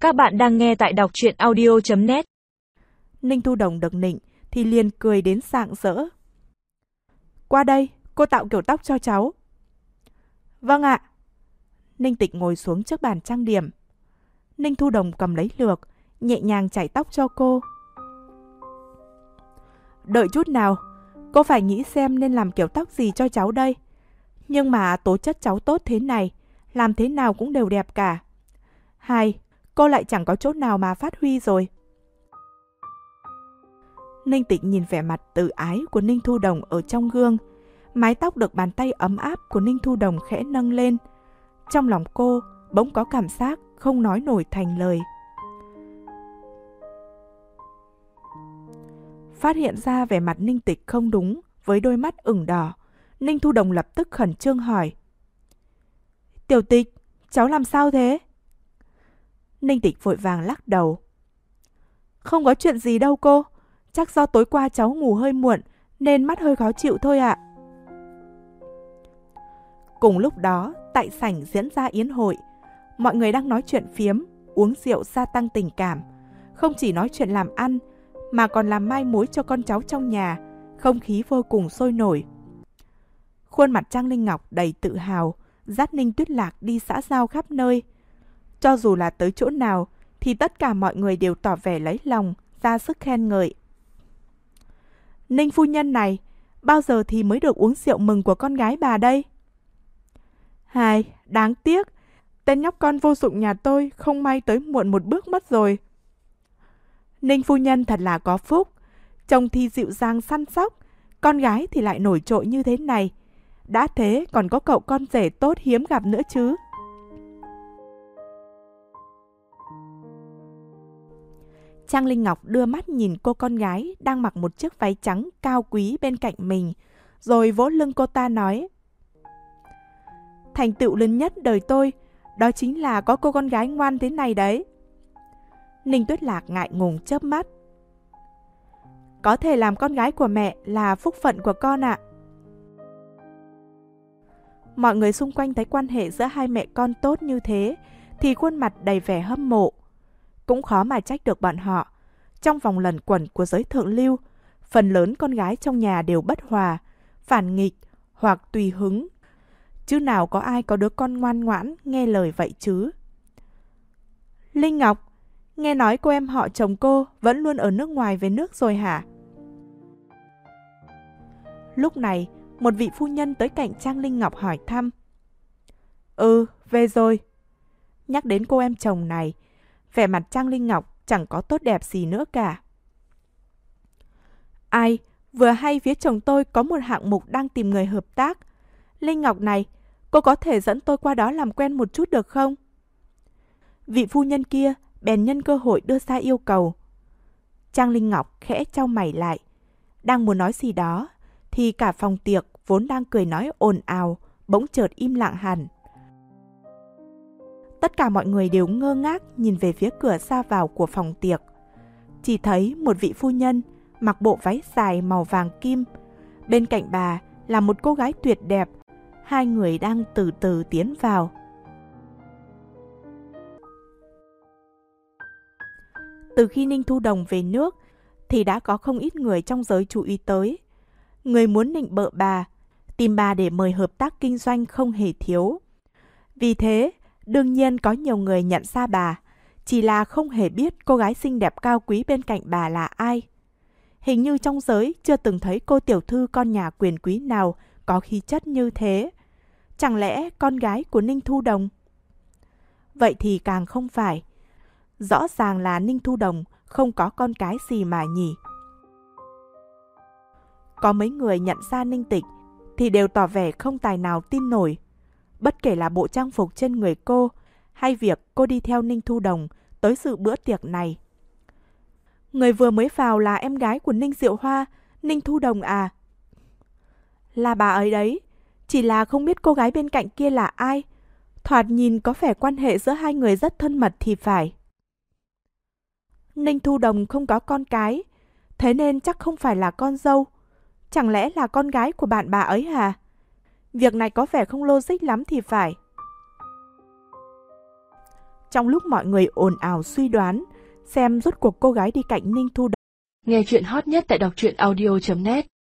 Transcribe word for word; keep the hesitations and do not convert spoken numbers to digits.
Các bạn đang nghe tại đọc truyện audio chấm net. Ninh Thu Đồng được nịnh thì liền cười đến rạng rỡ. Qua đây, cô tạo kiểu tóc cho cháu. Vâng ạ. Ninh Tịch ngồi xuống trước bàn trang điểm. Ninh Thu Đồng cầm lấy lược, nhẹ nhàng chải tóc cho cô. Đợi chút nào, cô phải nghĩ xem nên làm kiểu tóc gì cho cháu đây. Nhưng mà tố chất cháu tốt thế này, làm thế nào cũng đều đẹp cả. Hai, cô lại chẳng có chỗ nào mà phát huy rồi. Ninh Tịch nhìn vẻ mặt tự ái của Ninh Thu Đồng ở trong gương. Mái tóc được bàn tay ấm áp của Ninh Thu Đồng khẽ nâng lên. Trong lòng cô bỗng có cảm giác không nói nổi thành lời. Phát hiện ra vẻ mặt Ninh Tịch không đúng với đôi mắt ửng đỏ, Ninh Thu Đồng lập tức khẩn trương hỏi. Tiểu Tịch, cháu làm sao thế? Ninh Tịch vội vàng lắc đầu. Không có chuyện gì đâu cô, chắc do tối qua cháu ngủ hơi muộn nên mắt hơi khó chịu thôi ạ. Cùng lúc đó, tại sảnh diễn ra yến hội, mọi người đang nói chuyện phiếm, uống rượu gia tăng tình cảm. Không chỉ nói chuyện làm ăn, mà còn làm mai mối cho con cháu trong nhà, không khí vô cùng sôi nổi. Khuôn mặt Trang Linh Ngọc đầy tự hào, dắt Ninh Tuyết Lạc đi xã giao khắp nơi. Cho dù là tới chỗ nào, thì tất cả mọi người đều tỏ vẻ lấy lòng, ra sức khen ngợi. Ninh phu nhân này, bao giờ thì mới được uống rượu mừng của con gái bà đây? Hài, đáng tiếc, tên nhóc con vô dụng nhà tôi không may tới muộn một bước mất rồi. Ninh phu nhân thật là có phúc, chồng thì dịu dàng săn sóc, con gái thì lại nổi trội như thế này. Đã thế còn có cậu con rể tốt hiếm gặp nữa chứ. Trang Linh Ngọc đưa mắt nhìn cô con gái đang mặc một chiếc váy trắng cao quý bên cạnh mình, rồi vỗ lưng cô ta nói. Thành tựu lớn nhất đời tôi, đó chính là có cô con gái ngoan thế này đấy. Ninh Tuyết Lạc ngại ngùng chớp mắt. Có thể làm con gái của mẹ là phúc phận của con ạ. Mọi người xung quanh thấy quan hệ giữa hai mẹ con tốt như thế, thì khuôn mặt đầy vẻ hâm mộ. Cũng khó mà trách được bọn họ. Trong vòng luẩn quẩn của giới thượng lưu, phần lớn con gái trong nhà đều bất hòa, phản nghịch hoặc tùy hứng. Chứ nào có ai có đứa con ngoan ngoãn nghe lời vậy chứ. Linh Ngọc, nghe nói cô em họ chồng cô vẫn luôn ở nước ngoài về nước rồi hả? Lúc này, một vị phu nhân tới cạnh Trang Linh Ngọc hỏi thăm. Ừ, về rồi. Nhắc đến cô em chồng này, vẻ mặt Trang Linh Ngọc chẳng có tốt đẹp gì nữa cả. Ai, vừa hay phía chồng tôi có một hạng mục đang tìm người hợp tác. Linh Ngọc này, cô có thể dẫn tôi qua đó làm quen một chút được không? Vị phu nhân kia bèn nhân cơ hội đưa ra yêu cầu. Trang Linh Ngọc khẽ chau mày lại, đang muốn nói gì đó, thì cả phòng tiệc vốn đang cười nói ồn ào, bỗng chợt im lặng hẳn. Tất cả mọi người đều ngơ ngác nhìn về phía cửa ra vào của phòng tiệc. Chỉ thấy một vị phu nhân mặc bộ váy dài màu vàng kim. Bên cạnh bà là một cô gái tuyệt đẹp. Hai người đang từ từ tiến vào. Từ khi Ninh Thu Đồng về nước thì đã có không ít người trong giới chú ý tới. Người muốn nịnh bợ bà, tìm bà để mời hợp tác kinh doanh không hề thiếu. Vì thế, đương nhiên có nhiều người nhận ra bà, chỉ là không hề biết cô gái xinh đẹp cao quý bên cạnh bà là ai. Hình như trong giới chưa từng thấy cô tiểu thư con nhà quyền quý nào có khí chất như thế. Chẳng lẽ con gái của Ninh Thu Đồng? Vậy thì càng không phải. Rõ ràng là Ninh Thu Đồng không có con cái gì mà nhỉ. Có mấy người nhận ra Ninh Tịch thì đều tỏ vẻ không tài nào tin nổi. Bất kể là bộ trang phục trên người cô hay việc cô đi theo Ninh Thu Đồng tới dự bữa tiệc này. Người vừa mới vào là em gái của Ninh Diệu Hoa, Ninh Thu Đồng à? Là bà ấy đấy, chỉ là không biết cô gái bên cạnh kia là ai. Thoạt nhìn có vẻ quan hệ giữa hai người rất thân mật thì phải. Ninh Thu Đồng không có con cái, thế nên chắc không phải là con dâu. Chẳng lẽ là con gái của bạn bà ấy hả? Việc này có vẻ không logic lắm thì phải. Trong lúc mọi người ồn ào suy đoán xem rốt cuộc cô gái đi cạnh Ninh Thu. Nghe chuyện hot nhất tại đọc truyện audio chấm net.